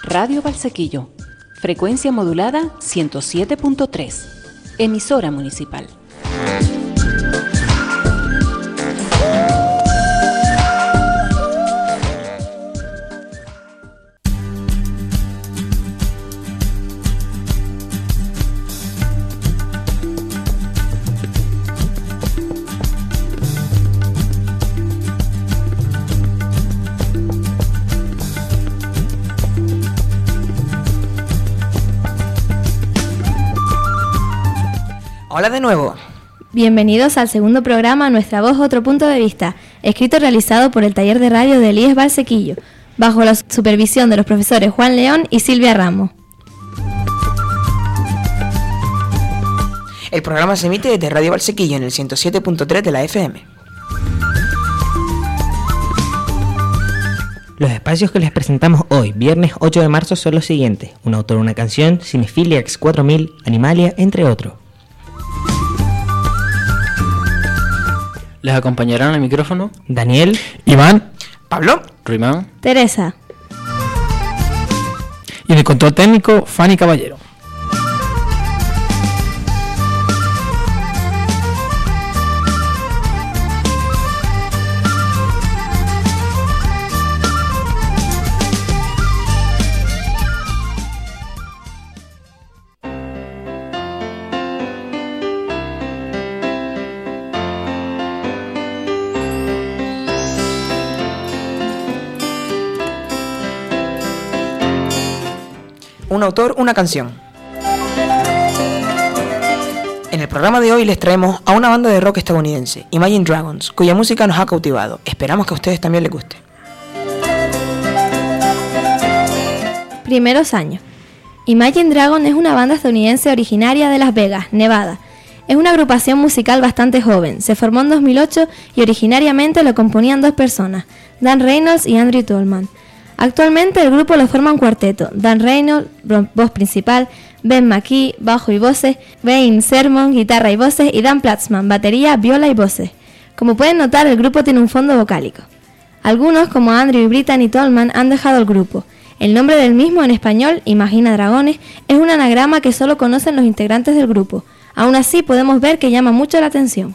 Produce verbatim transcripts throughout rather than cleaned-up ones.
Radio Valsequillo, frecuencia modulada ciento siete punto tres, emisora municipal. Hola de nuevo. Bienvenidos al segundo programa Nuestra Voz, Otro Punto de Vista, escrito y realizado por el taller de radio de Elías Valsequillo, bajo la supervisión de los profesores Juan León y Silvia Ramos. El programa se emite desde Radio Valsequillo en el ciento siete punto tres de la F M. Los espacios que les presentamos hoy, viernes ocho de marzo, son los siguientes: un autor, una canción, Cinefiliax cuatro mil, Animalia, entre otros. Les acompañarán al micrófono Daniel, Iván, Pablo, Ruimán, Teresa. Y en el control técnico, Fanny Caballero. un autor, una canción. En el programa de hoy les traemos a una banda de rock estadounidense, Imagine Dragons, cuya música nos ha cautivado. Esperamos que a ustedes también les guste. Primeros años. Imagine Dragons es una banda estadounidense originaria de Las Vegas, Nevada. Es una agrupación musical bastante joven. Se formó en dos mil ocho y originariamente lo componían dos personas, Dan Reynolds y Andrew Tolman. Actualmente el grupo lo forma un cuarteto: Dan Reynolds, voz principal, Ben McKee, bajo y voces, Wayne Sermon, guitarra y voces, y Dan Platzman, batería, viola y voces. Como pueden notar, el grupo tiene un fondo vocálico. Algunos, como Andrew y Brittany Tolman, han dejado el grupo. El nombre del mismo, en español, Imagine Dragones, es un anagrama que solo conocen los integrantes del grupo. Aún así, podemos ver que llama mucho la atención.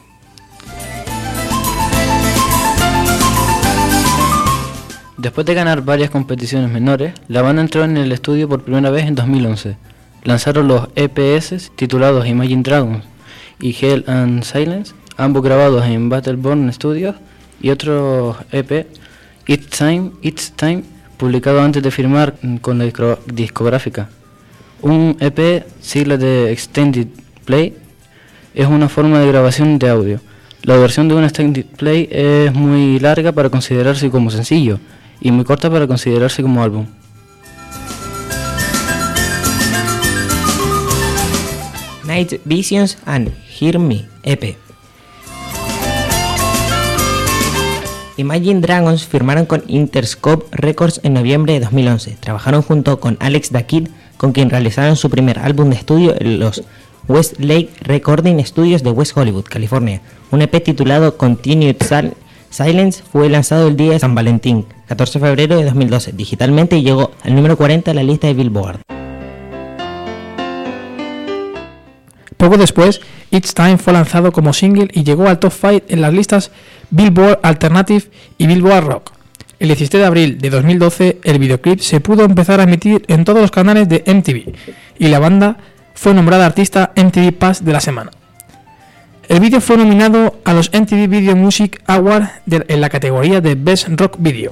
Después de ganar varias competiciones menores, la banda entró en el estudio por primera vez en dos mil once. Lanzaron los E P S titulados Imagine Dragons y Hell and Silence, ambos grabados en Battleborn Studios, y otro E P, It's Time, It's Time, publicado antes de firmar con la discográfica. Un E P, sigla de Extended Play, es una forma de grabación de audio. La versión de un Extended Play es muy larga para considerarse como sencillo y muy corta para considerarse como álbum. Night Visions and Hear Me, E P. Imagine Dragons firmaron con Interscope Records en noviembre de dos mil once. Trabajaron junto con Alex da Kid, con quien realizaron su primer álbum de estudio en los Westlake Recording Studios de West Hollywood, California. Un E P titulado Continued Sal- Silence fue lanzado el día de San Valentín, catorce de febrero de dos mil doce, digitalmente, y llegó al número cuarenta en la lista de Billboard. Poco después, It's Time fue lanzado como single y llegó al top cinco en las listas Billboard Alternative y Billboard Rock. El diecisiete de abril de dos mil doce, el videoclip se pudo empezar a emitir en todos los canales de M T V y la banda fue nombrada artista M T V Pass de la semana. El vídeo fue nominado a los M T V Video Music Awards de, en la categoría de Best Rock Video.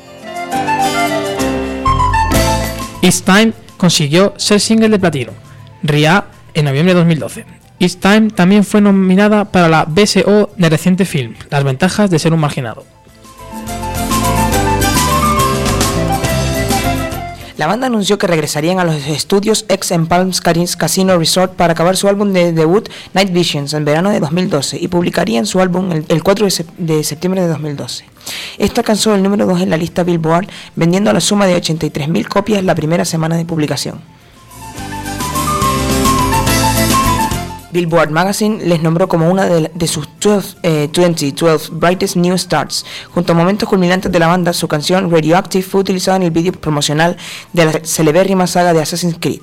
It's Time consiguió ser single de platino, R I A, en noviembre de dos mil doce. It's Time también fue nominada para la B S O de reciente film, Las ventajas de ser un marginado. La banda anunció que regresarían a los estudios X en Palm Springs Casino Resort para acabar su álbum de debut Night Visions en verano de dos mil doce y publicarían su álbum el, el cuatro de septiembre de dos mil doce. Esto alcanzó el número dos en la lista Billboard, vendiendo a la suma de ochenta y tres mil copias la primera semana de publicación. Billboard Magazine les nombró como una de, de sus doce, eh, veinte, doce Brightest New Stars. Junto a momentos culminantes de la banda, su canción Radioactive fue utilizada en el vídeo promocional de la celebérrima saga de Assassin's Creed.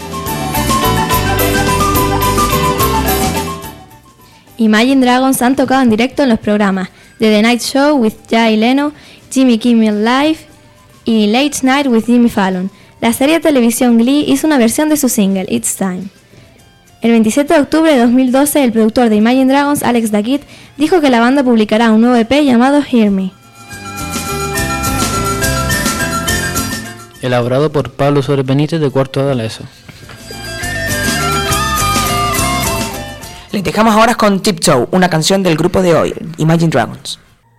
Imagine Dragons han tocado en directo en los programas The, The Night Show with Jay Leno, Jimmy Kimmel Live y Late Night with Jimmy Fallon. La serie de televisión Glee hizo una versión de su single, It's Time. El veintisiete de octubre de dos mil doce, el productor de Imagine Dragons, Alex da Kid, dijo que la banda publicará un nuevo E P llamado Hear Me. Elaborado por Pablo Suárez Benítez de cuarto de la ESO. Les dejamos ahora con Tiptoe, una canción del grupo de hoy, Imagine Dragons.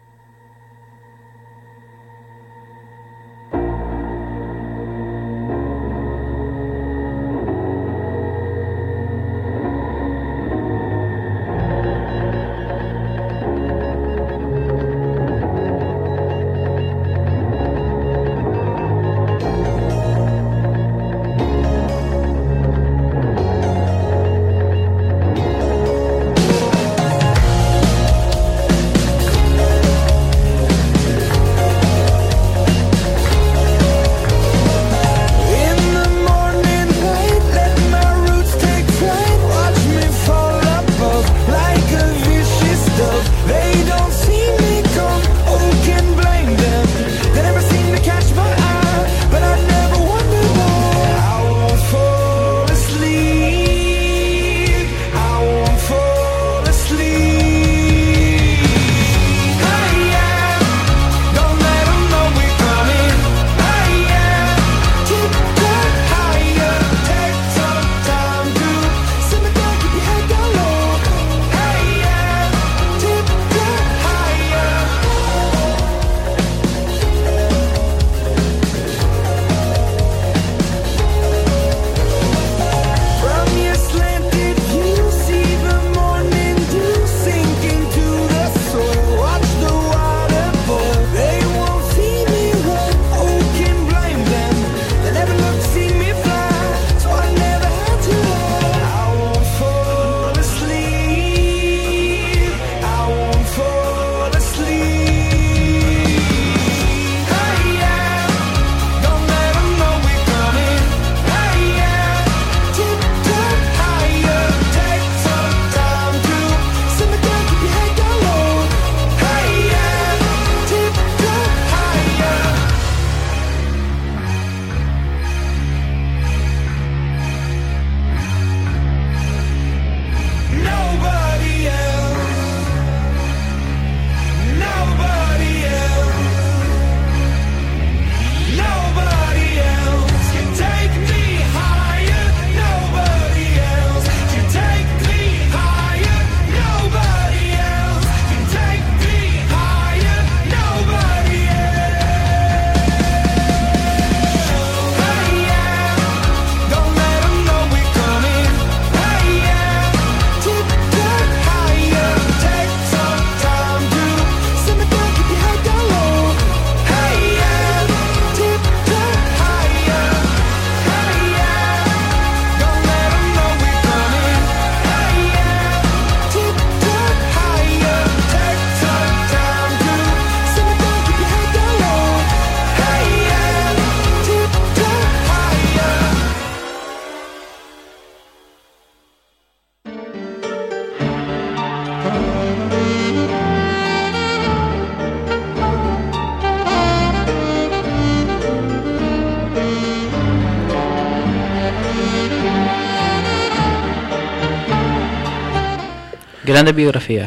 Grandes biografías.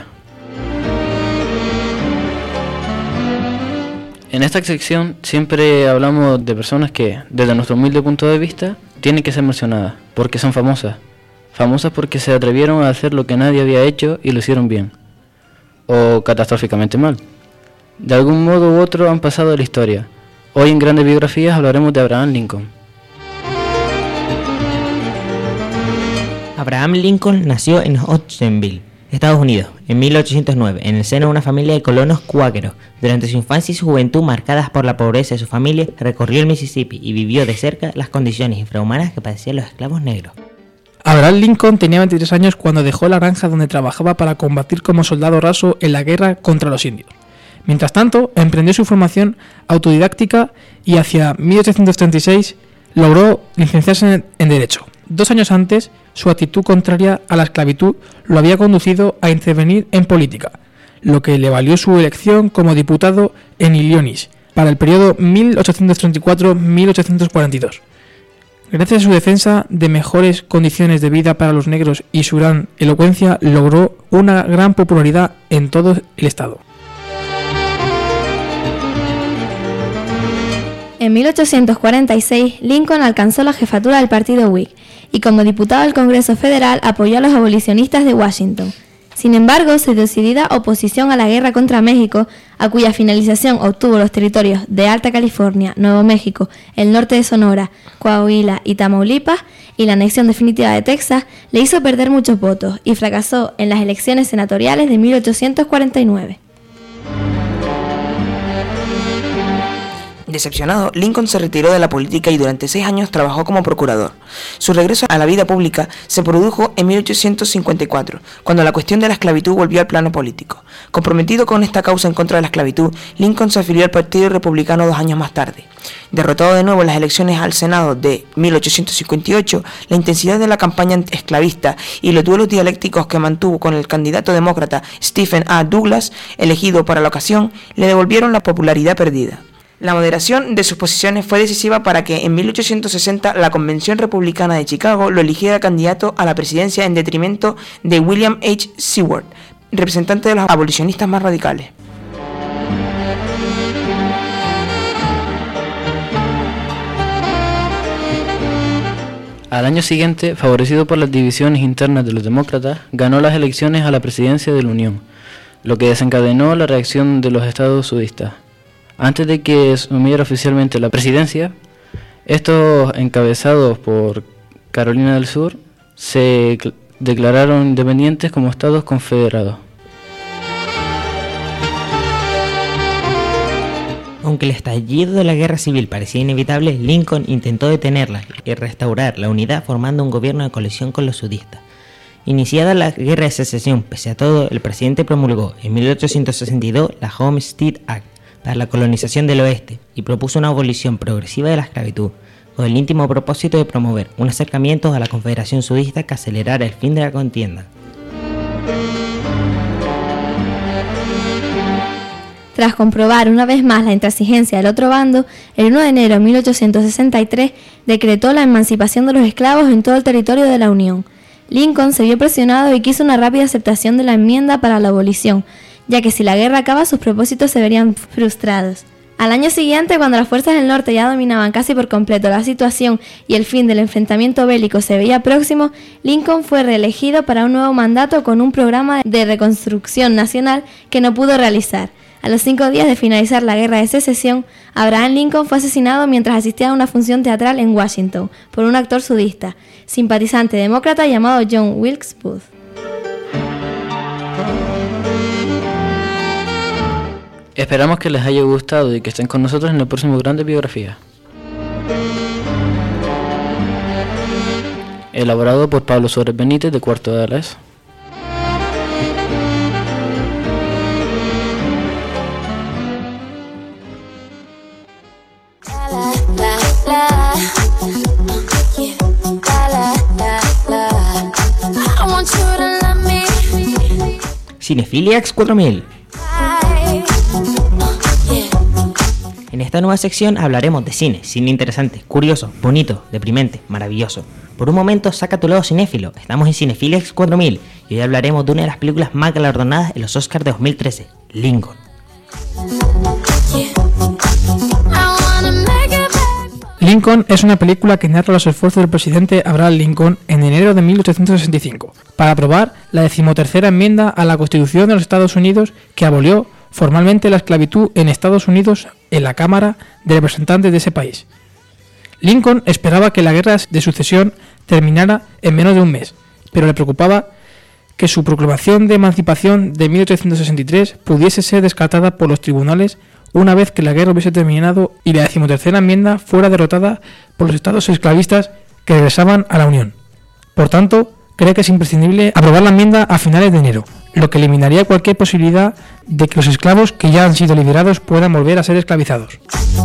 En esta sección siempre hablamos de personas que, desde nuestro humilde punto de vista, tienen que ser mencionadas, porque son famosas. Famosas porque se atrevieron a hacer lo que nadie había hecho y lo hicieron bien. O catastróficamente mal. De algún modo u otro han pasado de la historia. Hoy en Grandes Biografías hablaremos de Abraham Lincoln. Abraham Lincoln nació en Hodgenville, Estados Unidos, en mil ochocientos nueve, en el seno de una familia de colonos cuáqueros. Durante su infancia y su juventud, marcadas por la pobreza de su familia, recorrió el Mississippi y vivió de cerca las condiciones infrahumanas que padecían los esclavos negros. Abraham Lincoln tenía veintitrés años cuando dejó la granja donde trabajaba para combatir como soldado raso en la guerra contra los indios. Mientras tanto, emprendió su formación autodidáctica y hacia mil ochocientos treinta y seis logró licenciarse en, en Derecho. Dos años antes, su actitud contraria a la esclavitud lo había conducido a intervenir en política, lo que le valió su elección como diputado en Illinois para el periodo mil ochocientos treinta y cuatro a mil ochocientos cuarenta y dos. Gracias a su defensa de mejores condiciones de vida para los negros y su gran elocuencia, logró una gran popularidad en todo el estado. En mil ochocientos cuarenta y seis, Lincoln alcanzó la jefatura del partido Whig y como diputado del Congreso Federal apoyó a los abolicionistas de Washington. Sin embargo, su decidida oposición a la guerra contra México, a cuya finalización obtuvo los territorios de Alta California, Nuevo México, el norte de Sonora, Coahuila y Tamaulipas, y la anexión definitiva de Texas, le hizo perder muchos votos y fracasó en las elecciones senatoriales de mil ochocientos cuarenta y nueve. Decepcionado, Lincoln se retiró de la política y durante seis años trabajó como procurador. Su regreso a la vida pública se produjo en mil ochocientos cincuenta y cuatro, cuando la cuestión de la esclavitud volvió al plano político. Comprometido con esta causa en contra de la esclavitud, Lincoln se afilió al Partido Republicano dos años más tarde. Derrotado de nuevo en las elecciones al Senado de mil ochocientos cincuenta y ocho, la intensidad de la campaña esclavista y los duelos dialécticos que mantuvo con el candidato demócrata Stephen A. Douglas, elegido para la ocasión, le devolvieron la popularidad perdida. La moderación de sus posiciones fue decisiva para que en mil ochocientos sesenta la Convención Republicana de Chicago lo eligiera candidato a la presidencia en detrimento de William H. Seward, representante de los abolicionistas más radicales. Al año siguiente, favorecido por las divisiones internas de los demócratas, ganó las elecciones a la presidencia de la Unión, lo que desencadenó la reacción de los estados sudistas. Antes de que asumiera oficialmente la presidencia, estos encabezados por Carolina del Sur se declararon independientes como estados confederados. Aunque el estallido de la guerra civil parecía inevitable, Lincoln intentó detenerla y restaurar la unidad formando un gobierno de coalición con los sudistas. Iniciada la guerra de secesión, pese a todo, el presidente promulgó en mil ochocientos sesenta y dos la Homestead Act para la colonización del oeste y propuso una abolición progresiva de la esclavitud, con el íntimo propósito de promover un acercamiento a la Confederación Sudista que acelerara el fin de la contienda. Tras comprobar una vez más la intransigencia del otro bando, el uno de enero de mil ochocientos sesenta y tres decretó la emancipación de los esclavos en todo el territorio de la Unión. Lincoln se vio presionado y quiso una rápida aceptación de la enmienda para la abolición, ya que si la guerra acaba sus propósitos se verían frustrados. Al año siguiente, cuando las fuerzas del norte ya dominaban casi por completo la situación y el fin del enfrentamiento bélico se veía próximo, Lincoln fue reelegido para un nuevo mandato con un programa de reconstrucción nacional que no pudo realizar. A los cinco días de finalizar la guerra de secesión, Abraham Lincoln fue asesinado mientras asistía a una función teatral en Washington por un actor sudista, simpatizante demócrata llamado John Wilkes Booth. Esperamos que les haya gustado y que estén con nosotros en el próximo Grande Biografía. Elaborado por Pablo Suárez Benítez de Cuarto de la E S O. Cinefiliax cuatro mil. En esta nueva sección hablaremos de cine, cine interesante, curioso, bonito, deprimente, maravilloso. Por un momento saca tu lado cinéfilo, estamos en Cinefiliax cuatro mil y hoy hablaremos de una de las películas más galardonadas en los Oscars de dos mil trece, Lincoln. Lincoln es una película que narra los esfuerzos del presidente Abraham Lincoln en enero de mil ochocientos sesenta y cinco para aprobar la decimotercera enmienda a la Constitución de los Estados Unidos que abolió formalmente la esclavitud en Estados Unidos en la Cámara de Representantes de ese país. Lincoln esperaba que la guerra de sucesión terminara en menos de un mes, pero le preocupaba que su proclamación de emancipación de mil ochocientos sesenta y tres pudiese ser descartada por los tribunales una vez que la guerra hubiese terminado y la decimotercera enmienda fuera derrotada por los estados esclavistas que regresaban a la Unión. Por tanto, cree que es imprescindible aprobar la enmienda a finales de enero, lo que eliminaría cualquier posibilidad de que los esclavos que ya han sido liberados puedan volver a ser esclavizados.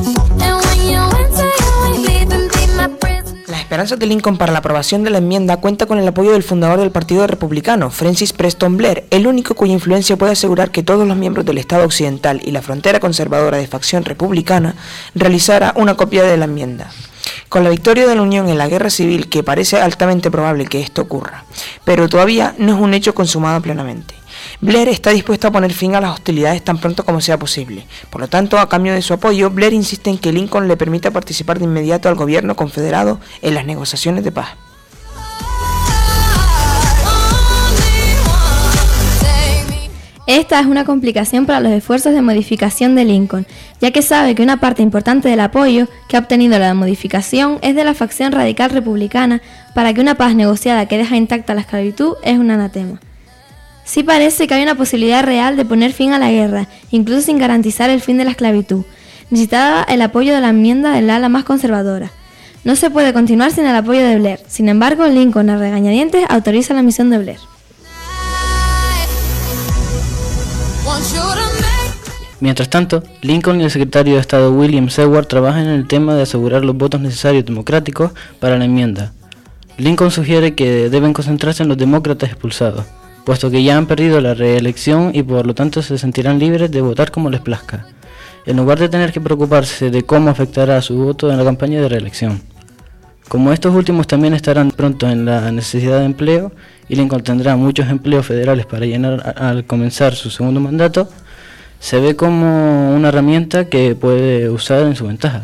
Las esperanzas de Lincoln para la aprobación de la enmienda cuenta con el apoyo del fundador del Partido Republicano, Francis Preston Blair, el único cuya influencia puede asegurar que todos los miembros del Estado Occidental y la frontera conservadora de facción republicana realizara una copia de la enmienda. Con la victoria de la Unión en la guerra civil, que parece altamente probable que esto ocurra, pero todavía no es un hecho consumado plenamente. Blair está dispuesto a poner fin a las hostilidades tan pronto como sea posible. Por lo tanto, a cambio de su apoyo, Blair insiste en que Lincoln le permita participar de inmediato al gobierno confederado en las negociaciones de paz. Esta es una complicación para los esfuerzos de modificación de Lincoln, ya que sabe que una parte importante del apoyo que ha obtenido la modificación es de la facción radical republicana, para que una paz negociada que deja intacta la esclavitud es un anatema. Sí parece que hay una posibilidad real de poner fin a la guerra, incluso sin garantizar el fin de la esclavitud. Necesitaba el apoyo de la enmienda del ala más conservadora. No se puede continuar sin el apoyo de Blair. Sin embargo, Lincoln a regañadientes autoriza la misión de Blair. Mientras tanto, Lincoln y el secretario de Estado William Seward trabajan en el tema de asegurar los votos necesarios democráticos para la enmienda. Lincoln sugiere que deben concentrarse en los demócratas expulsados, puesto que ya han perdido la reelección y por lo tanto se sentirán libres de votar como les plazca, en lugar de tener que preocuparse de cómo afectará su voto en la campaña de reelección. Como estos últimos también estarán pronto en la necesidad de empleo y Lincoln tendrá muchos empleos federales para llenar al comenzar su segundo mandato, se ve como una herramienta que puede usar en su ventaja.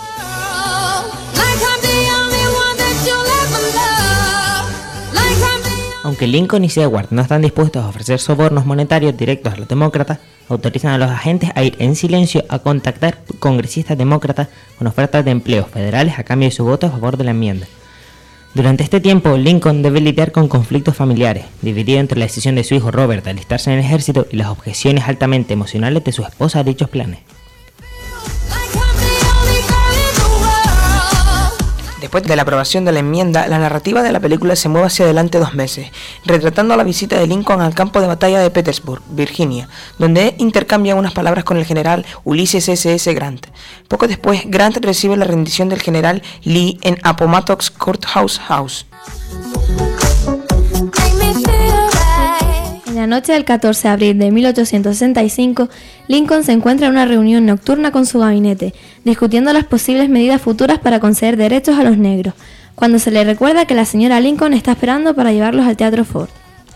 Aunque Lincoln y Seward no están dispuestos a ofrecer sobornos monetarios directos a los demócratas, autorizan a los agentes a ir en silencio a contactar congresistas demócratas con ofertas de empleos federales a cambio de su voto a favor de la enmienda. Durante este tiempo, Lincoln debe lidiar con conflictos familiares, dividido entre la decisión de su hijo Robert de alistarse en el ejército y las objeciones altamente emocionales de su esposa a dichos planes. Después de la aprobación de la enmienda, la narrativa de la película se mueve hacia adelante dos meses, retratando la visita de Lincoln al campo de batalla de Petersburg, Virginia, donde intercambia unas palabras con el general Ulysses S S Grant. Poco después, Grant recibe la rendición del general Lee en Appomattox Courthouse House. En la noche del catorce de abril de mil ochocientos sesenta y cinco, Lincoln se encuentra en una reunión nocturna con su gabinete, discutiendo las posibles medidas futuras para conceder derechos a los negros, cuando se le recuerda que la señora Lincoln está esperando para llevarlos al Teatro Ford.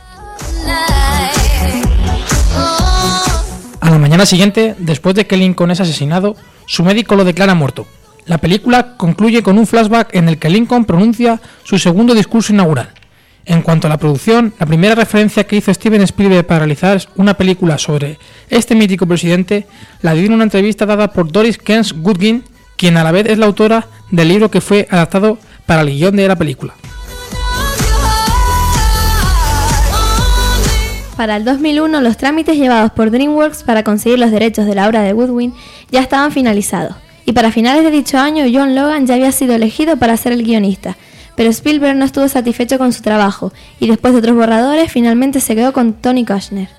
A la mañana siguiente, después de que Lincoln es asesinado, su médico lo declara muerto. La película concluye con un flashback en el que Lincoln pronuncia su segundo discurso inaugural. En cuanto a la producción, la primera referencia que hizo Steven Spielberg para realizar una película sobre este mítico presidente la dio en una entrevista dada por Doris Kearns Goodwin, quien a la vez es la autora del libro que fue adaptado para el guión de la película. Para el dos mil uno, los trámites llevados por DreamWorks para conseguir los derechos de la obra de Goodwin ya estaban finalizados, y para finales de dicho año John Logan ya había sido elegido para ser el guionista. Pero Spielberg no estuvo satisfecho con su trabajo, y después de otros borradores, finalmente se quedó con Tony Kushner.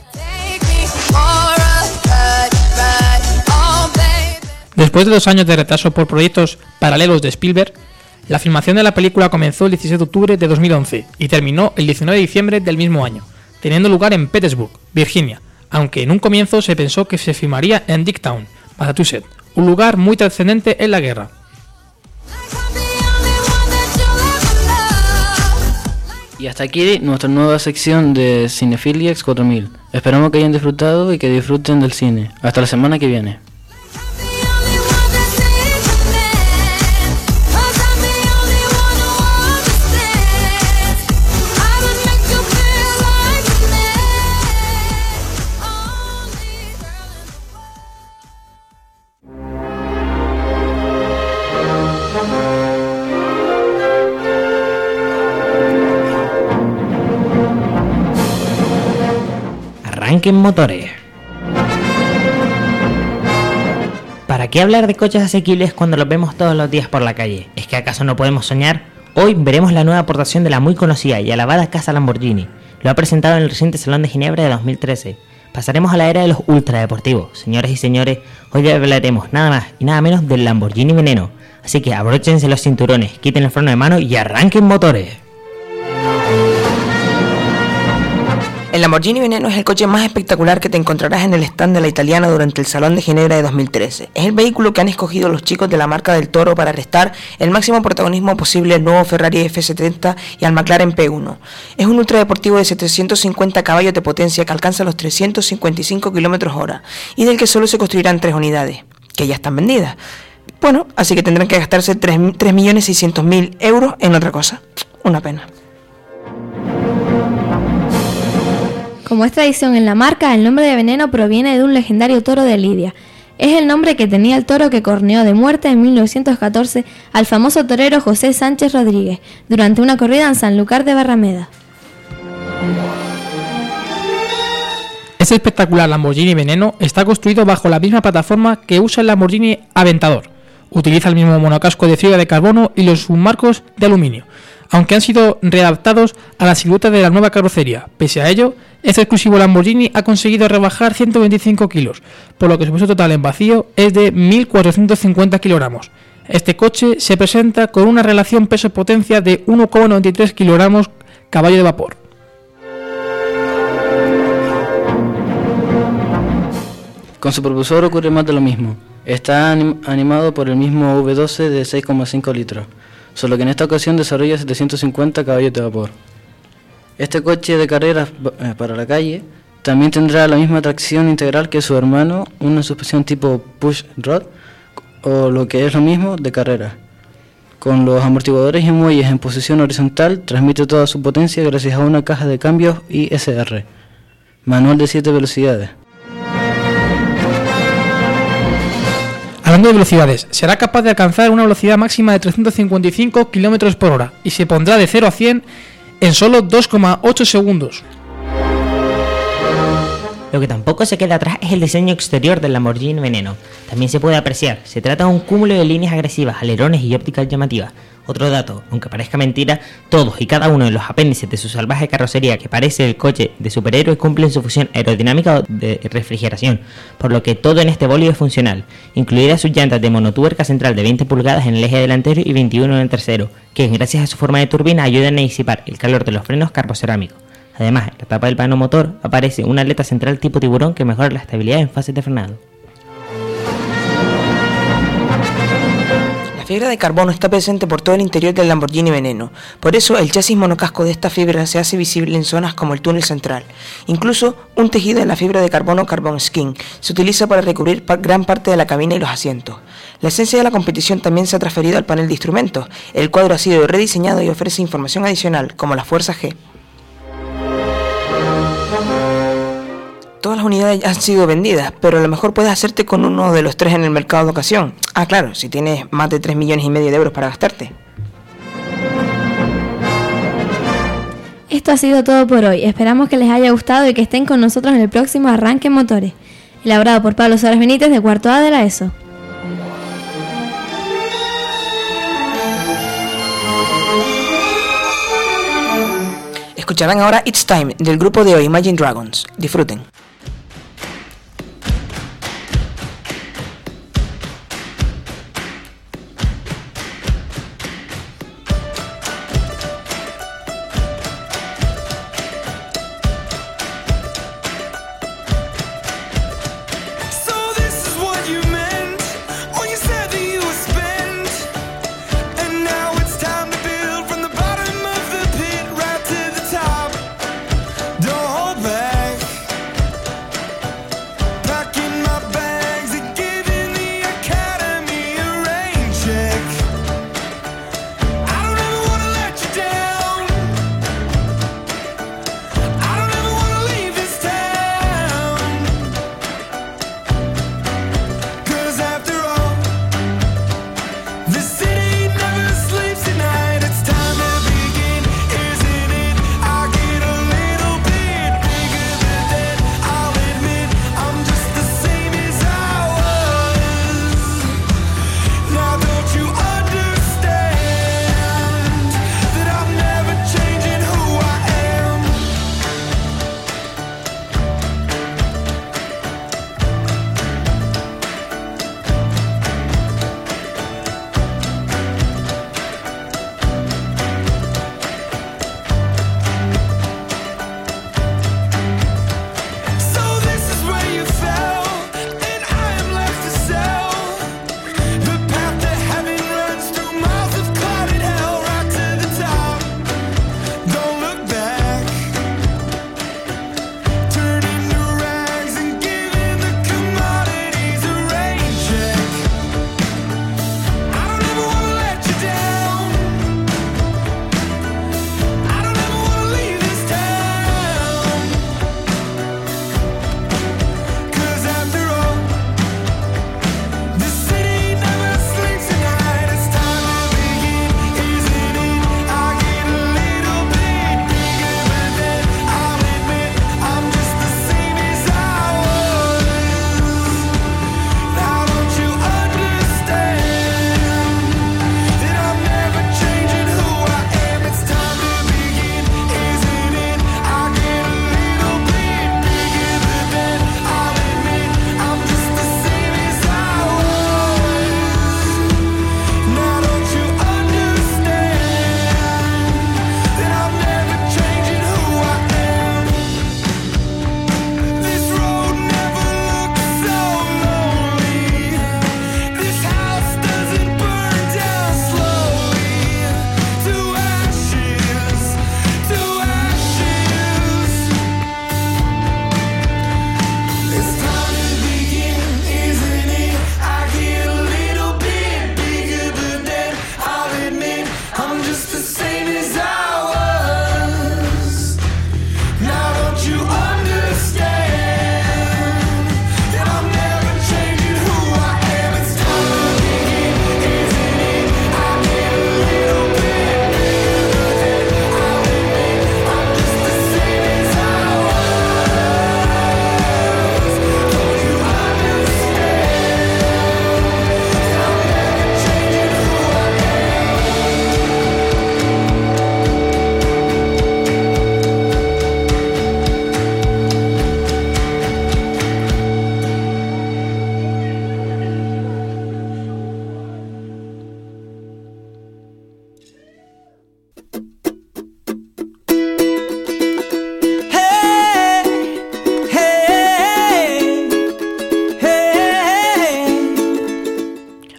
Después de dos años de retraso por proyectos paralelos de Spielberg, la filmación de la película comenzó el dieciséis de octubre de dos mil once y terminó el diecinueve de diciembre del mismo año, teniendo lugar en Petersburg, Virginia, aunque en un comienzo se pensó que se filmaría en Dicktown, Massachusetts, un lugar muy trascendente en la guerra. Y hasta aquí nuestra nueva sección de Cinefiliax cuatro mil. Esperamos que hayan disfrutado y que disfruten del cine. Hasta la semana que viene. Arranquen motores. ¿Para qué hablar de coches asequibles cuando los vemos todos los días por la calle? ¿Es que acaso no podemos soñar? Hoy veremos la nueva aportación de la muy conocida y alabada casa Lamborghini. Lo ha presentado en el reciente Salón de Ginebra de dos mil trece. Pasaremos a la era de los ultradeportivos. Señoras y señores, hoy hablaremos nada más y nada menos del Lamborghini Veneno. Así que abróchense los cinturones, quiten el freno de mano y arranquen motores. El Lamborghini Veneno es el coche más espectacular que te encontrarás en el stand de la italiana durante el Salón de Ginebra de dos mil trece. Es el vehículo que han escogido los chicos de la marca del Toro para restar el máximo protagonismo posible al nuevo Ferrari F setenta y al McLaren P uno. Es un ultradeportivo de setecientos cincuenta caballos de potencia que alcanza los trescientos cincuenta y cinco kilómetros hora y del que solo se construirán tres unidades, que ya están vendidas. Bueno, así que tendrán que gastarse tres millones seiscientos mil euros en otra cosa. Una pena. Como es tradición en la marca, el nombre de Veneno proviene de un legendario toro de Lidia. Es el nombre que tenía el toro que corneó de muerte en mil novecientos catorce al famoso torero José Sánchez Rodríguez durante una corrida en Sanlúcar de Barrameda. Este espectacular Lamborghini Veneno está construido bajo la misma plataforma que usa el Lamborghini Aventador. Utiliza el mismo monocasco de fibra de carbono y los submarcos de aluminio, aunque han sido readaptados a la silueta de la nueva carrocería. Pese a ello, este exclusivo Lamborghini ha conseguido rebajar ciento veinticinco kilos, por lo que su peso total en vacío es de mil cuatrocientos cincuenta kilogramos. Este coche se presenta con una relación peso-potencia de uno coma noventa y tres kilogramos caballo de vapor. Con su propulsor ocurre más de lo mismo. Está anim- animado por el mismo V doce de seis coma cinco litros, solo que en esta ocasión desarrolla setecientos cincuenta caballos de vapor. Este coche de carreras eh, para la calle también tendrá la misma tracción integral que su hermano, una suspensión tipo push rod, o lo que es lo mismo, de carrera. Con los amortiguadores y muelles en posición horizontal, transmite toda su potencia gracias a una caja de cambios I S R, manual de siete velocidades. Hablando de velocidades, será capaz de alcanzar una velocidad máxima de trescientos cincuenta y cinco kilómetros por hora y se pondrá de cero a cien en solo dos coma ocho segundos. Lo que tampoco se queda atrás es el diseño exterior del Lamborghini Veneno. También se puede apreciar, se trata de un cúmulo de líneas agresivas, alerones y ópticas llamativas. Otro dato, aunque parezca mentira, todos y cada uno de los apéndices de su salvaje carrocería que parece el coche de superhéroe cumplen su función aerodinámica o de refrigeración, por lo que todo en este bólido es funcional, incluidas sus llantas de monotuerca central de veinte pulgadas en el eje delantero y veintiuno en el trasero, que gracias a su forma de turbina ayudan a disipar el calor de los frenos carbocerámicos. Además, en la tapa del pano motor aparece una aleta central tipo tiburón que mejora la estabilidad en fases de frenado. La fibra de carbono está presente por todo el interior del Lamborghini Veneno. Por eso, el chasis monocasco de esta fibra se hace visible en zonas como el túnel central. Incluso, un tejido de la fibra de carbono Carbon Skin se utiliza para recubrir gran parte de la cabina y los asientos. La esencia de la competición también se ha transferido al panel de instrumentos. El cuadro ha sido rediseñado y ofrece información adicional, como la fuerza G. Todas las unidades han sido vendidas, pero a lo mejor puedes hacerte con uno de los tres en el mercado de ocasión. Ah, claro, si tienes más de tres millones y medio de euros para gastarte. Esto ha sido todo por hoy. Esperamos que les haya gustado y que estén con nosotros en el próximo Arranque Motores. Elaborado por Pablo Suárez Benítez de Cuarto A de la ESO. Escucharán ahora It's Time del grupo de hoy, Imagine Dragons. Disfruten.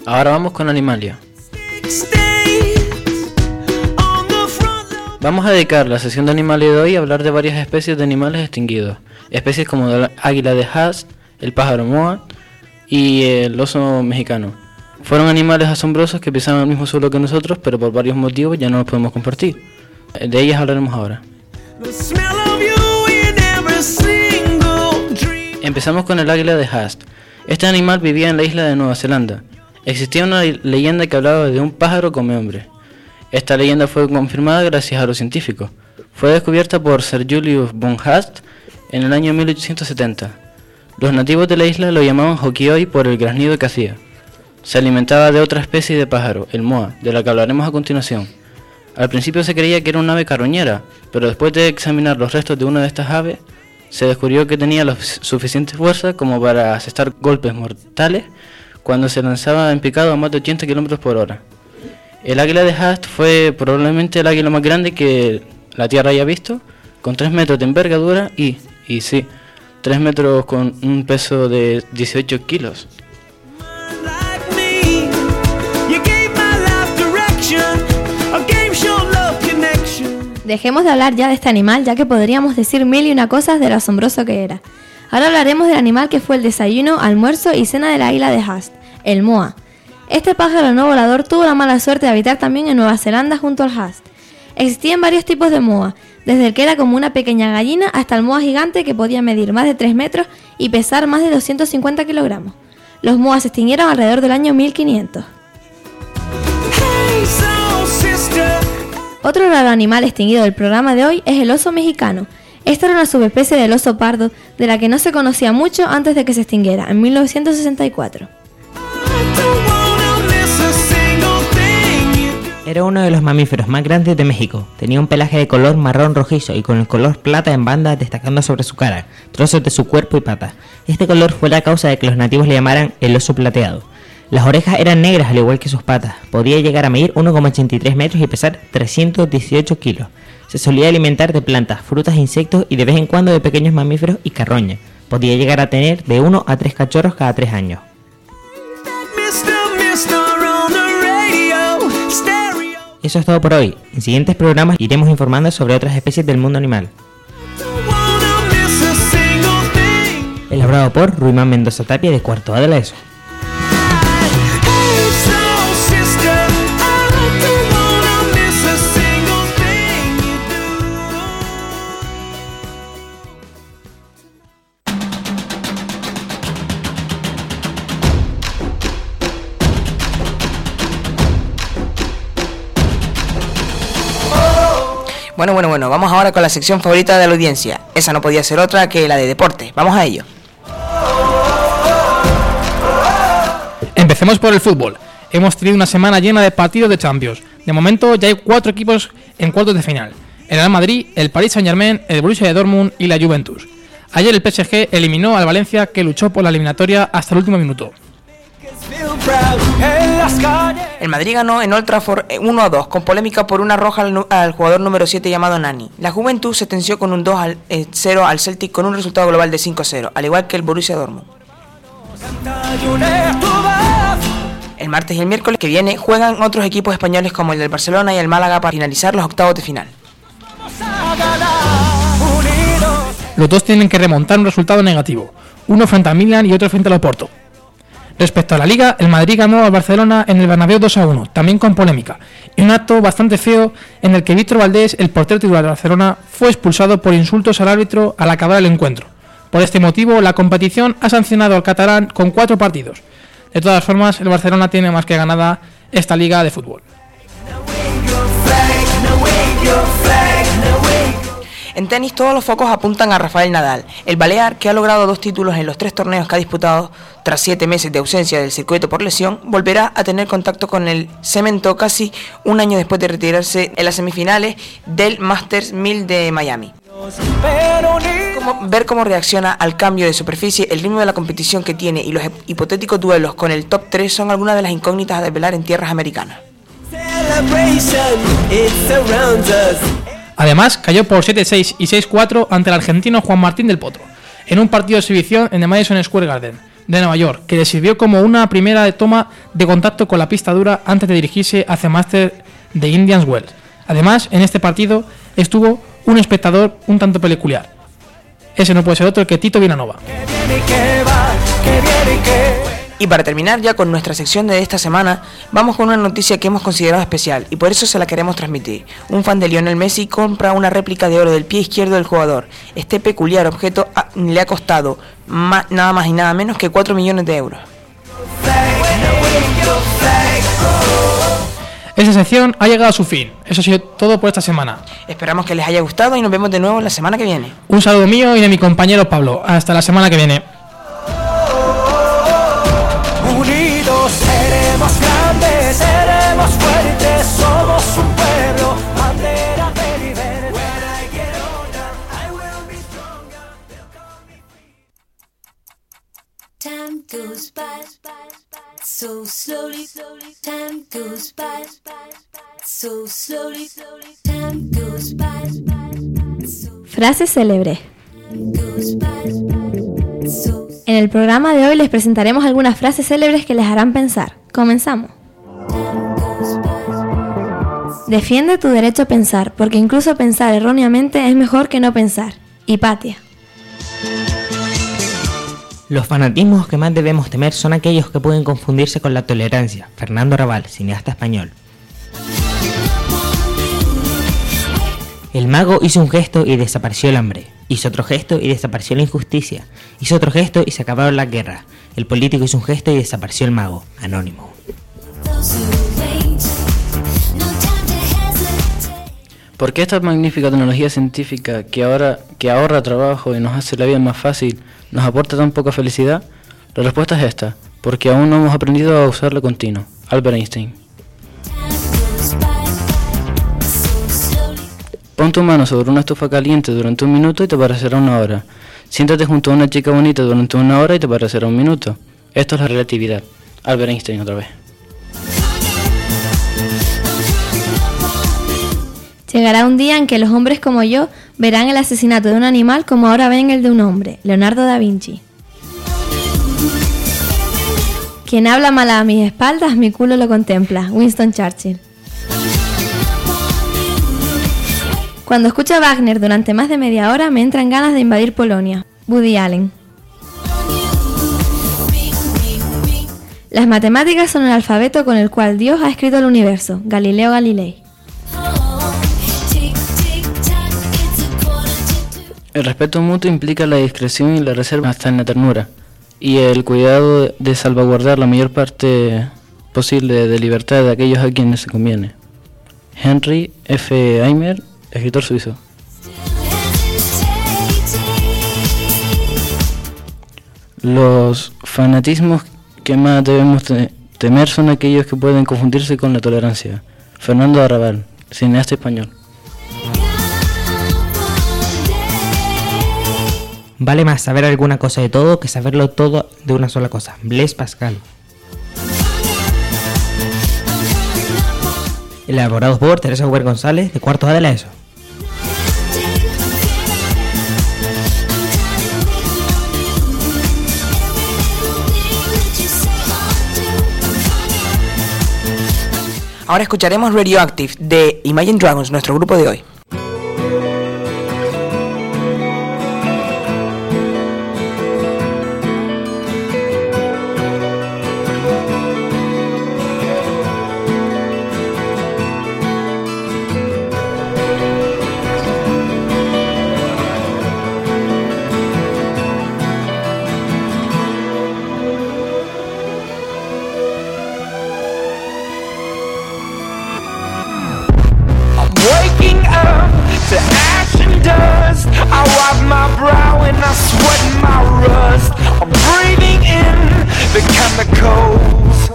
Ahora vamos con Animalia. Vamos a dedicar la sesión de Animalia de hoy a hablar de varias especies de animales extinguidos. Especies como el águila de Haast, el pájaro moa y el oso mexicano. Fueron animales asombrosos que pisaban el mismo suelo que nosotros, pero por varios motivos ya no los podemos compartir. De ellas hablaremos ahora. Empezamos con el águila de Haast. Este animal vivía en la isla de Nueva Zelanda. Existía una leyenda que hablaba de un pájaro come hombre. Esta leyenda fue confirmada gracias a los científicos. Fue descubierta por Sir Julius von Haast en el año mil ochocientos setenta. Los nativos de la isla lo llamaban hokioi por el graznido que hacía. Se alimentaba de otra especie de pájaro, el moa, de la que hablaremos a continuación. Al principio se creía que era un ave carroñera, pero después de examinar los restos de una de estas aves, se descubrió que tenía la suficiente fuerza como para asestar golpes mortales cuando se lanzaba en picado a más de ochenta kilómetros por hora. El águila de Haast fue probablemente el águila más grande que la Tierra haya visto, con tres metros de envergadura y, y sí, tres metros con un peso de dieciocho kilos. Dejemos de hablar ya de este animal, ya que podríamos decir mil y una cosas de lo asombroso que era. Ahora hablaremos del animal que fue el desayuno, almuerzo y cena del águila de Haast, el moa. Este pájaro no volador tuvo la mala suerte de habitar también en Nueva Zelanda junto al Haast. Existían varios tipos de moa, desde el que era como una pequeña gallina hasta el moa gigante que podía medir más de tres metros y pesar más de doscientos cincuenta kilogramos. Los moas se extinguieron alrededor del año mil quinientos. Otro raro animal extinguido del programa de hoy es el oso mexicano. Esta era una subespecie del oso pardo de la que no se conocía mucho antes de que se extinguiera, en mil novecientos sesenta y cuatro. Era uno de los mamíferos más grandes de México. Tenía un pelaje de color marrón rojizo y con el color plata en bandas destacando sobre su cara, trozos de su cuerpo y patas. Este color fue la causa de que los nativos le llamaran el oso plateado. Las orejas eran negras al igual que sus patas. Podía llegar a medir uno coma ochenta y tres metros y pesar trescientos dieciocho kilos. Se solía alimentar de plantas, frutas, insectos y de vez en cuando de pequeños mamíferos y carroña. Podía llegar a tener de uno a tres cachorros cada tres años. Eso es todo por hoy. En siguientes programas iremos informando sobre otras especies del mundo animal. Elaborado por Ruimán Mendoza Tapia de cuarto A de la ESO. Bueno, bueno, bueno, vamos ahora con la sección favorita de la audiencia. Esa no podía ser otra que la de deporte. Vamos a ello. Empecemos por el fútbol. Hemos tenido una semana llena de partidos de Champions. De momento ya hay cuatro equipos en cuartos de final. El Real Madrid, el Paris Saint-Germain, el Borussia de Dortmund y la Juventus. Ayer el P S G eliminó al Valencia, que luchó por la eliminatoria hasta el último minuto. El Madrid ganó en Old Trafford uno a dos, con polémica por una roja al, al jugador número siete llamado Nani. La Juventus se tensió con un dos a cero al Celtic con un resultado global de cinco a cero, al igual que el Borussia Dortmund. El martes y el miércoles que viene juegan otros equipos españoles como el del Barcelona y el Málaga para finalizar los octavos de final. Los dos tienen que remontar un resultado negativo, uno frente al Milan y otro frente al Oporto. Respecto a la Liga, el Madrid ganó al Barcelona en el Bernabéu dos a uno, también con polémica, y un acto bastante feo en el que Víctor Valdés, el portero titular de Barcelona, fue expulsado por insultos al árbitro al acabar el encuentro. Por este motivo, la competición ha sancionado al catalán con cuatro partidos. De todas formas, el Barcelona tiene más que ganada esta liga de fútbol. En tenis todos los focos apuntan a Rafael Nadal. El balear, que ha logrado dos títulos en los tres torneos que ha disputado tras siete meses de ausencia del circuito por lesión, volverá a tener contacto con el cemento casi un año después de retirarse en las semifinales del Masters mil de Miami. Como, ver cómo reacciona al cambio de superficie, el ritmo de la competición que tiene y los hipotéticos duelos con el top tres son algunas de las incógnitas a desvelar en tierras americanas. Además, cayó por siete seis y seis cuatro ante el argentino Juan Martín del Potro, en un partido de exhibición en el Madison Square Garden, de Nueva York, que le sirvió como una primera toma de contacto con la pista dura antes de dirigirse hacia Masters de Indian Wells. Además, en este partido estuvo un espectador un tanto peculiar. Ese no puede ser otro que Tito Vilanova. Y para terminar ya con nuestra sección de esta semana, vamos con una noticia que hemos considerado especial y por eso se la queremos transmitir. Un fan de Lionel Messi compra una réplica de oro del pie izquierdo del jugador. Este peculiar objeto le ha costado más, nada más y nada menos que cuatro millones de euros. Esta sección ha llegado a su fin. Eso ha sido todo por esta semana. Esperamos que les haya gustado y nos vemos de nuevo la semana que viene. Un saludo mío y de mi compañero Pablo. Hasta la semana que viene. Unidos seremos grandes, seremos fuertes, somos un pueblo, bandera de libertad. When I get older, I will be stronger. Time goes by so slowly, time goes by so slowly, time goes by so Frase célebre. goes by so En el programa de hoy les presentaremos algunas frases célebres que les harán pensar. Comenzamos. Defiende tu derecho a pensar, porque incluso pensar erróneamente es mejor que no pensar. Hipatia. Los fanatismos que más debemos temer son aquellos que pueden confundirse con la tolerancia. Fernando Arrabal, cineasta español. El mago hizo un gesto y desapareció el hambre. Hizo otro gesto y desapareció la injusticia. Hizo otro gesto y se acabaron las guerras. El político hizo un gesto y desapareció el mago. Anónimo. those who wait, no time to hesitate. ¿Por qué esta magnífica tecnología científica que ahora que ahorra trabajo y nos hace la vida más fácil nos aporta tan poca felicidad? La respuesta es esta: porque aún no hemos aprendido a usarlo continuo. Albert Einstein. Pon tu mano sobre una estufa caliente durante un minuto y te parecerá una hora. Siéntate junto a una chica bonita durante una hora y te parecerá un minuto. Esto es la relatividad. Albert Einstein otra vez. Llegará un día en que los hombres como yo verán el asesinato de un animal como ahora ven el de un hombre. Leonardo da Vinci. Quien habla mal a mis espaldas, mi culo lo contempla. Winston Churchill. Cuando escucho a Wagner durante más de media hora me entran ganas de invadir Polonia. Woody Allen. Las matemáticas son el alfabeto con el cual Dios ha escrito el universo. Galileo Galilei. El respeto mutuo implica la discreción y la reserva hasta en la ternura, y el cuidado de salvaguardar la mayor parte posible de libertad de aquellos a quienes se conviene. Henry F. Eimer, escritor suizo. Los fanatismos que más debemos te- temer son aquellos que pueden confundirse con la tolerancia. Fernando Arrabal, cineasta español. Vale más saber alguna cosa de todo que saberlo todo de una sola cosa. Blaise Pascal. Elaborados por Teresa Huber González, de cuarto A de la ESO. Ahora escucharemos Radioactive de Imagine Dragons, nuestro grupo de hoy. Waking up to ash and dust, I wipe my brow and I sweat my rust. I'm breathing in the chemicals.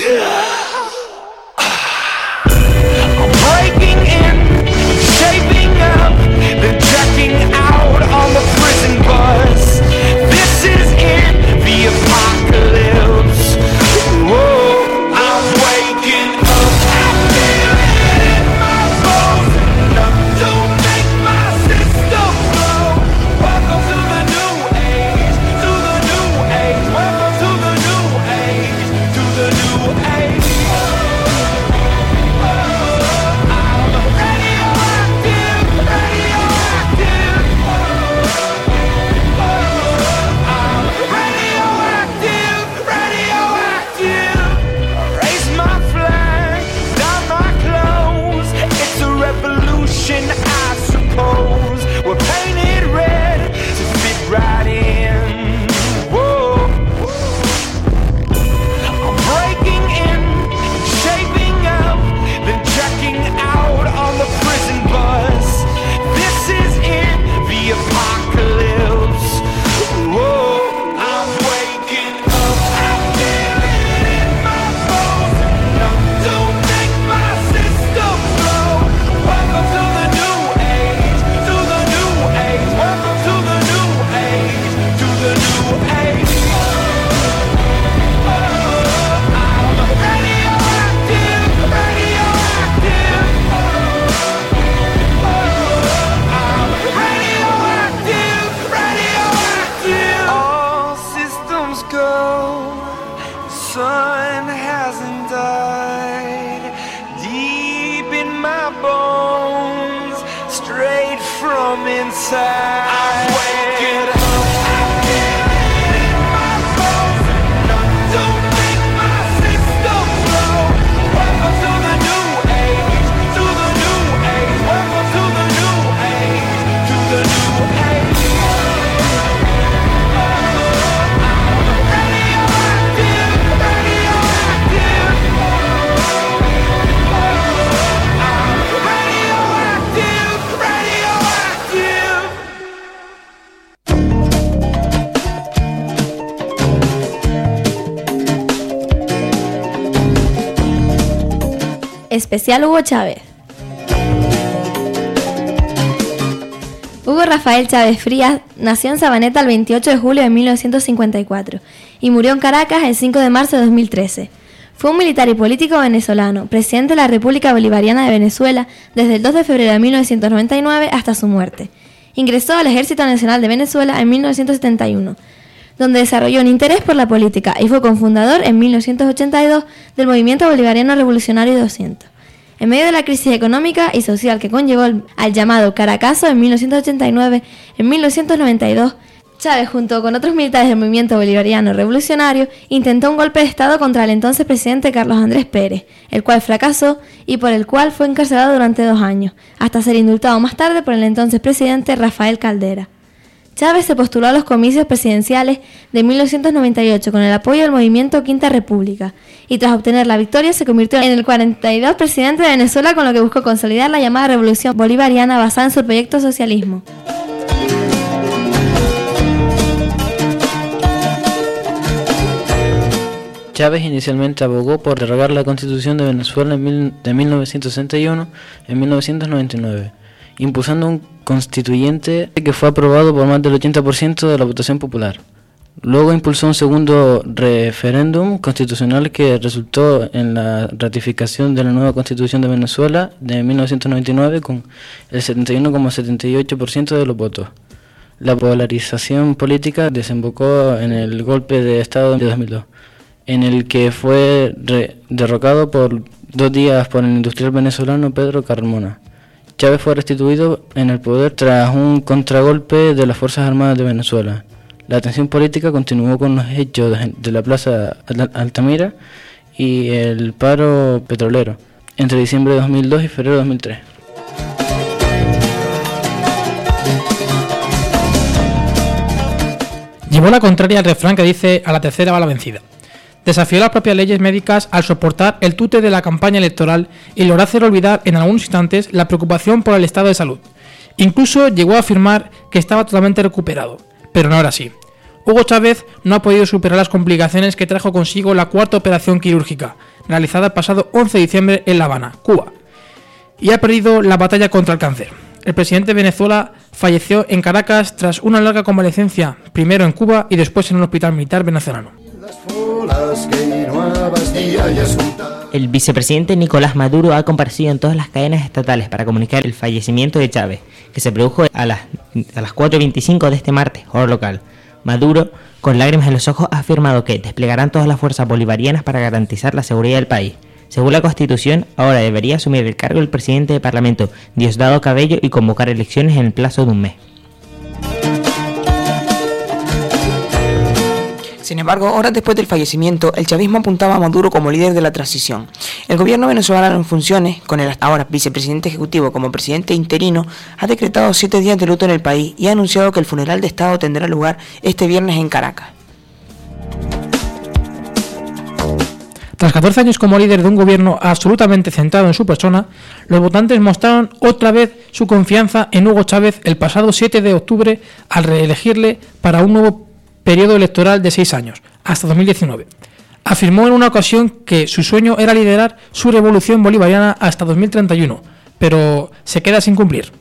I'm breaking in, shaping up, then checking out on the prison bus. This is it, the apocalypse. Whoa, I'm waking up. I feel it in my bones, enough to make my system blow. Welcome to the new age, to the new age. Welcome to sun hasn't died. Deep in my bones, straight from inside. I'm waking up. In my bones, enough to make my system blow. Welcome to the new age, to the new age. Welcome to the new age, to the new age. Especial Hugo Chávez. Hugo Rafael Chávez Frías nació en Sabaneta el veintiocho de julio de mil novecientos cincuenta y cuatro y murió en Caracas el cinco de marzo de dos mil trece. Fue un militar y político venezolano, presidente de la República Bolivariana de Venezuela desde el dos de febrero de mil novecientos noventa y nueve hasta su muerte. Ingresó al Ejército Nacional de Venezuela en mil novecientos setenta y uno, donde desarrolló un interés por la política y fue cofundador en mil novecientos ochenta y dos del Movimiento Bolivariano Revolucionario doscientos. En medio de la crisis económica y social que conllevó al llamado Caracazo en mil novecientos ochenta y nueve, en mil novecientos noventa y dos, Chávez, junto con otros militares del Movimiento Bolivariano Revolucionario, intentó un golpe de Estado contra el entonces presidente Carlos Andrés Pérez, el cual fracasó y por el cual fue encarcelado durante dos años, hasta ser indultado más tarde por el entonces presidente Rafael Caldera. Chávez se postuló a los comicios presidenciales de mil novecientos noventa y ocho con el apoyo del movimiento Quinta República y tras obtener la victoria se convirtió en el cuarenta y dos presidente de Venezuela, con lo que buscó consolidar la llamada revolución bolivariana basada en su proyecto socialismo. Chávez inicialmente abogó por derogar la Constitución de Venezuela en mil, de mil novecientos sesenta y uno en mil novecientos noventa y nueve, impulsando un constituyente que fue aprobado por más del ochenta por ciento de la votación popular. Luego impulsó un segundo referéndum constitucional que resultó en la ratificación de la nueva Constitución de Venezuela de mil novecientos noventa y nueve con el setenta y uno coma setenta y ocho por ciento de los votos. La polarización política desembocó en el golpe de Estado de dos mil dos, en el que fue re- derrocado por dos días por el industrial venezolano Pedro Carmona. Chávez fue restituido en el poder tras un contragolpe de las Fuerzas Armadas de Venezuela. La tensión política continuó con los hechos de la Plaza Altamira y el paro petrolero entre diciembre de dos mil dos y febrero de dos mil tres. Llevó la contraria al refrán que dice "a la tercera va la vencida". Desafió las propias leyes médicas al soportar el tute de la campaña electoral y logró hacer olvidar en algunos instantes la preocupación por el estado de salud. Incluso llegó a afirmar que estaba totalmente recuperado, pero no era así. Hugo Chávez no ha podido superar las complicaciones que trajo consigo la cuarta operación quirúrgica, realizada el pasado once de diciembre en La Habana, Cuba, y ha perdido la batalla contra el cáncer. El presidente de Venezuela falleció en Caracas tras una larga convalecencia, primero en Cuba y después en un hospital militar venezolano. El vicepresidente Nicolás Maduro ha comparecido en todas las cadenas estatales para comunicar el fallecimiento de Chávez, que se produjo a las, a las cuatro y veinticinco de este martes, hora local. Maduro, con lágrimas en los ojos, ha afirmado que desplegarán todas las fuerzas bolivarianas para garantizar la seguridad del país. Según la Constitución, ahora debería asumir el cargo el presidente del Parlamento, Diosdado Cabello, y convocar elecciones en el plazo de un mes. Sin embargo, horas después del fallecimiento, el chavismo apuntaba a Maduro como líder de la transición. El gobierno venezolano en funciones, con el hasta ahora vicepresidente ejecutivo como presidente interino, ha decretado siete días de luto en el país y ha anunciado que el funeral de Estado tendrá lugar este viernes en Caracas. Tras catorce años como líder de un gobierno absolutamente centrado en su persona, los votantes mostraron otra vez su confianza en Hugo Chávez el pasado siete de octubre al reelegirle para un nuevo periodo electoral de seis años, hasta dos mil diecinueve. Afirmó en una ocasión que su sueño era liderar su revolución bolivariana hasta dos mil treinta y uno, pero se queda sin cumplir.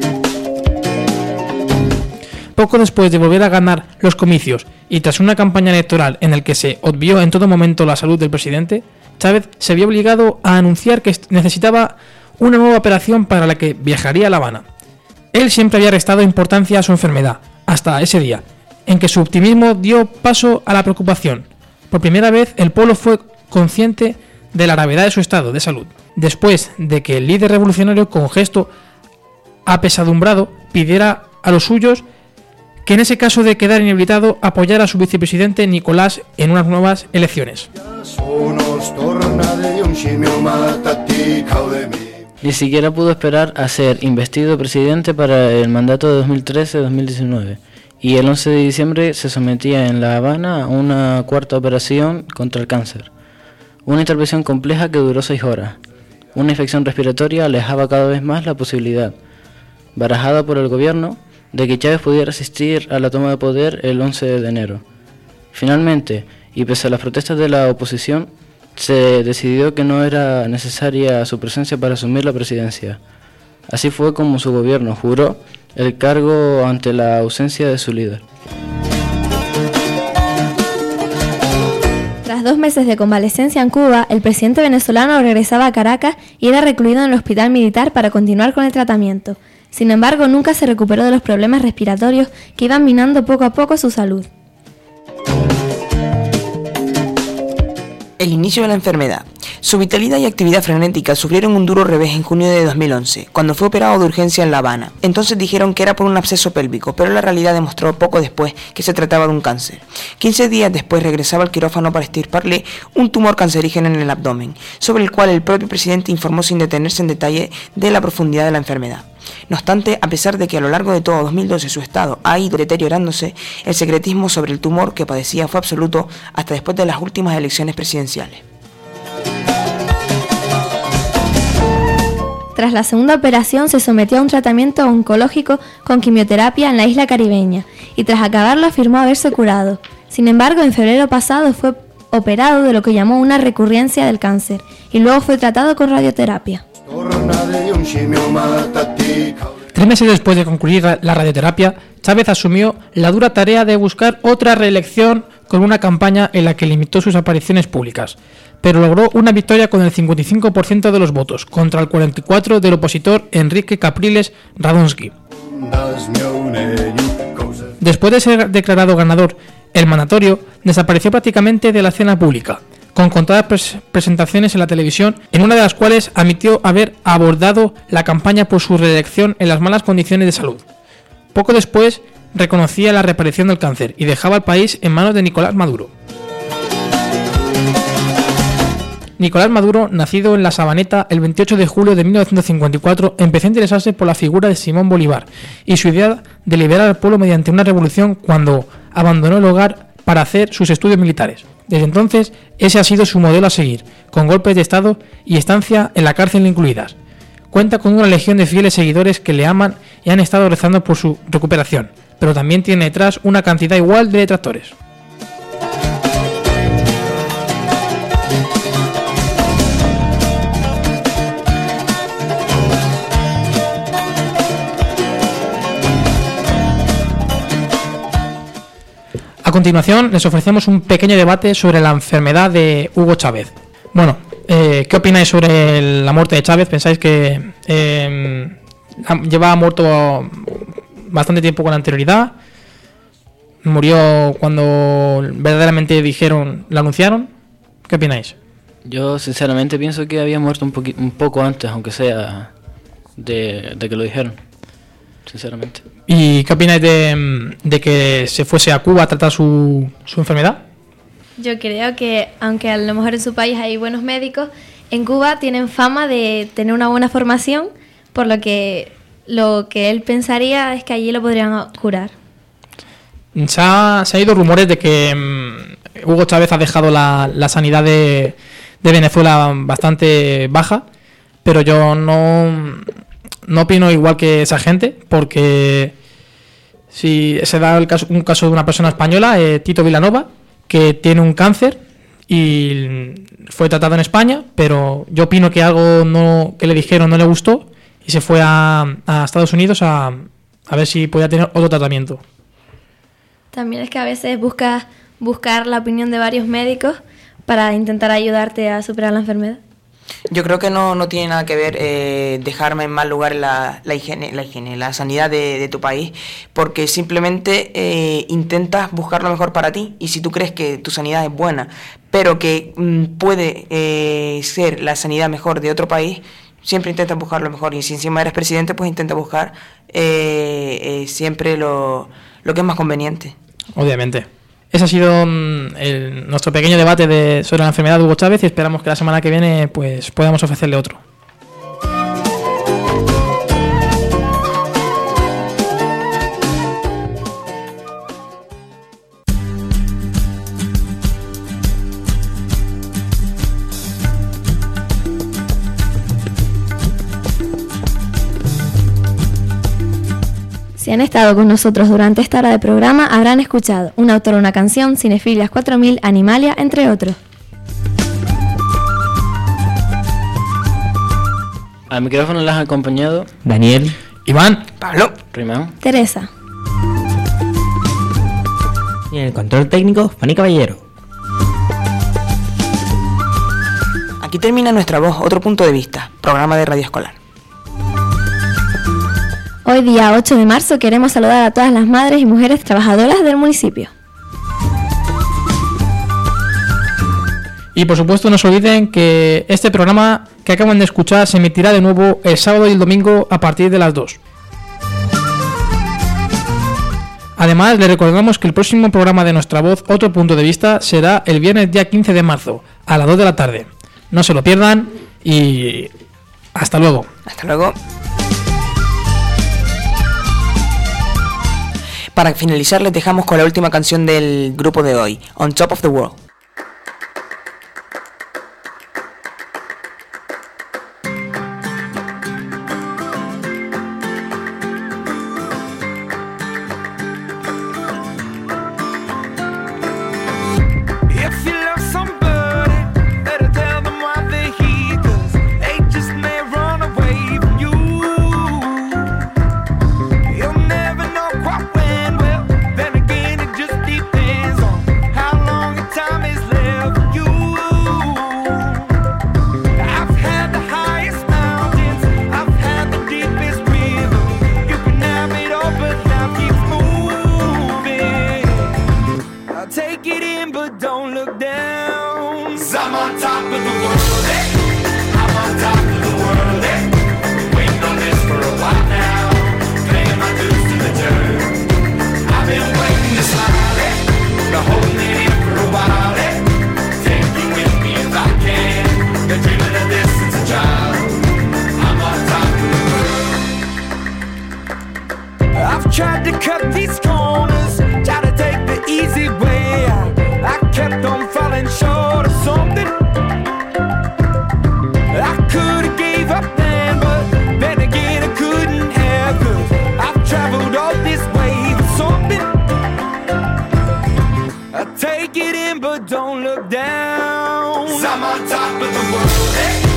Poco después de volver a ganar los comicios y tras una campaña electoral en la que se obvió en todo momento la salud del presidente, Chávez se vio obligado a anunciar que necesitaba una nueva operación para la que viajaría a La Habana. Él siempre había restado importancia a su enfermedad, hasta ese día, en que su optimismo dio paso a la preocupación. Por primera vez, el pueblo fue consciente de la gravedad de su estado de salud, después de que el líder revolucionario, con gesto apesadumbrado, pidiera a los suyos que en ese caso de quedar inhabilitado apoyara a su vicepresidente Nicolás en unas nuevas elecciones. Ni siquiera pudo esperar a ser investido presidente para el mandato de dos mil trece a dos mil diecinueve, y el once de diciembre se sometía en La Habana a una cuarta operación contra el cáncer. Una intervención compleja que duró seis horas. Una infección respiratoria alejaba cada vez más la posibilidad, barajada por el gobierno, de que Chávez pudiera asistir a la toma de poder el once de enero. Finalmente, y pese a las protestas de la oposición, se decidió que no era necesaria su presencia para asumir la presidencia. Así fue como su gobierno juró el cargo ante la ausencia de su líder. Tras dos meses de convalecencia en Cuba, el presidente venezolano regresaba a Caracas y era recluido en el hospital militar para continuar con el tratamiento. Sin embargo, nunca se recuperó de los problemas respiratorios que iban minando poco a poco su salud. El inicio de la enfermedad. Su vitalidad y actividad frenética sufrieron un duro revés en junio de dos mil once, cuando fue operado de urgencia en La Habana. Entonces dijeron que era por un absceso pélvico, pero la realidad demostró poco después que se trataba de un cáncer. quince días después regresaba al quirófano para extirparle un tumor cancerígeno en el abdomen, sobre el cual el propio presidente informó sin detenerse en detalle de la profundidad de la enfermedad. No obstante, a pesar de que a lo largo de todo dos mil doce su estado ha ido deteriorándose, el secretismo sobre el tumor que padecía fue absoluto hasta después de las últimas elecciones presidenciales. Tras la segunda operación se sometió a un tratamiento oncológico con quimioterapia en la isla caribeña y tras acabarlo afirmó haberse curado. Sin embargo, en febrero pasado fue operado de lo que llamó una recurrencia del cáncer y luego fue tratado con radioterapia. Tres meses después de concluir la radioterapia, Chávez asumió la dura tarea de buscar otra reelección con una campaña en la que limitó sus apariciones públicas, pero logró una victoria con el cincuenta y cinco por ciento de los votos, contra el cuarenta y cuatro por ciento del opositor Enrique Capriles Radonsky. Después de ser declarado ganador, el mandatario desapareció prácticamente de la escena pública, con contadas pres- presentaciones en la televisión, en una de las cuales admitió haber abordado la campaña por su reelección en las malas condiciones de salud. Poco después reconocía la reaparición del cáncer y dejaba el país en manos de Nicolás Maduro. Nicolás Maduro, nacido en La Sabaneta el veintiocho de julio de mil novecientos cincuenta y cuatro, empezó a interesarse por la figura de Simón Bolívar y su idea de liberar al pueblo mediante una revolución cuando abandonó el hogar para hacer sus estudios militares. Desde entonces, ese ha sido su modelo a seguir, con golpes de Estado y estancia en la cárcel incluidas. Cuenta con una legión de fieles seguidores que le aman y han estado rezando por su recuperación, pero también tiene detrás una cantidad igual de detractores. A continuación, les ofrecemos un pequeño debate sobre la enfermedad de Hugo Chávez. Bueno, eh, ¿qué opináis sobre la muerte de Chávez? ¿Pensáis que eh, llevaba muerto bastante tiempo con anterioridad? ¿Murió cuando verdaderamente dijeron, lo anunciaron? ¿Qué opináis? Yo sinceramente pienso que había muerto un, poqui- un poco antes, aunque sea de, de que lo dijeron. Sinceramente. ¿Y qué opináis de, de que se fuese a Cuba a tratar su, su enfermedad? Yo creo que, aunque a lo mejor en su país hay buenos médicos, en Cuba tienen fama de tener una buena formación, por lo que lo que él pensaría es que allí lo podrían curar. Se ha, se ha ido rumores de que um, Hugo Chávez ha dejado la, la sanidad de, de Venezuela bastante baja, pero yo no, no opino igual que esa gente, porque si se da el caso, un caso de una persona española, eh, Tito Vilanova, que tiene un cáncer y fue tratado en España, pero yo opino que algo no, que le dijeron no le gustó y se fue a, a Estados Unidos a, a ver si podía tener otro tratamiento. También es que a veces buscas buscar la opinión de varios médicos para intentar ayudarte a superar la enfermedad. Yo creo que no, no tiene nada que ver eh, dejarme en mal lugar la, la higiene, la higiene, la sanidad de, de tu país, porque simplemente eh, intentas buscar lo mejor para ti, y si tú crees que tu sanidad es buena, pero que mm, puede eh, ser la sanidad mejor de otro país, siempre intentas buscar lo mejor, y si encima eres presidente, pues intenta buscar eh, eh, siempre lo, lo que es más conveniente. Obviamente. Ese ha sido mm, el- nuestro pequeño debate de, sobre la enfermedad de Hugo Chávez, y esperamos que la semana que viene pues podamos ofrecerle otro. Si han estado con nosotros durante esta hora de programa, habrán escuchado un autor, una canción, Cinefilias cuatro mil, Animalia, entre otros. Al micrófono las ha acompañado Daniel, Iván, Pablo. Rimán. Teresa. y en el control técnico, Fanny Caballero. Aquí termina Nuestra Voz, otro punto de vista, programa de radio escolar. Hoy día ocho de marzo queremos saludar a todas las madres y mujeres trabajadoras del municipio. y por supuesto no se olviden que este programa que acaban de escuchar se emitirá de nuevo el sábado y el domingo a partir de las dos. Además, les recordamos que el próximo programa de Nuestra Voz, otro punto de vista, será el viernes día quince de marzo, a las dos de la tarde. No se lo pierdan y hasta luego. Hasta luego. Para finalizar, les dejamos con la última canción del grupo de hoy, On Top of the World. If you love somebody, better tell them why they're here, 'cause they just may run away from you. You'll never know quite when, well, then again it just depends on how long the time is left for you. I've had the highest mountains, I've had the deepest river. You can have it all, but life keeps moving. I'll take it in, but don't look down. 'Cause I'm on top of the world, eh? I'm on top of the world, eh? Waiting on this for a while now, paying my dues to the dirt. I've been waiting to smile, eh? Been holding it in for a while, eh? Take you with me if I can. Been dreaming of this since a child. I'm on top of the world. I've tried to cut these corners, tried to take the easy way out. I kept on falling short of something. I could've gave up then, but then again I couldn't have, 'cause I've traveled all this way for something. I take it in, but don't look down. 'Cause I'm on top of the world, eh?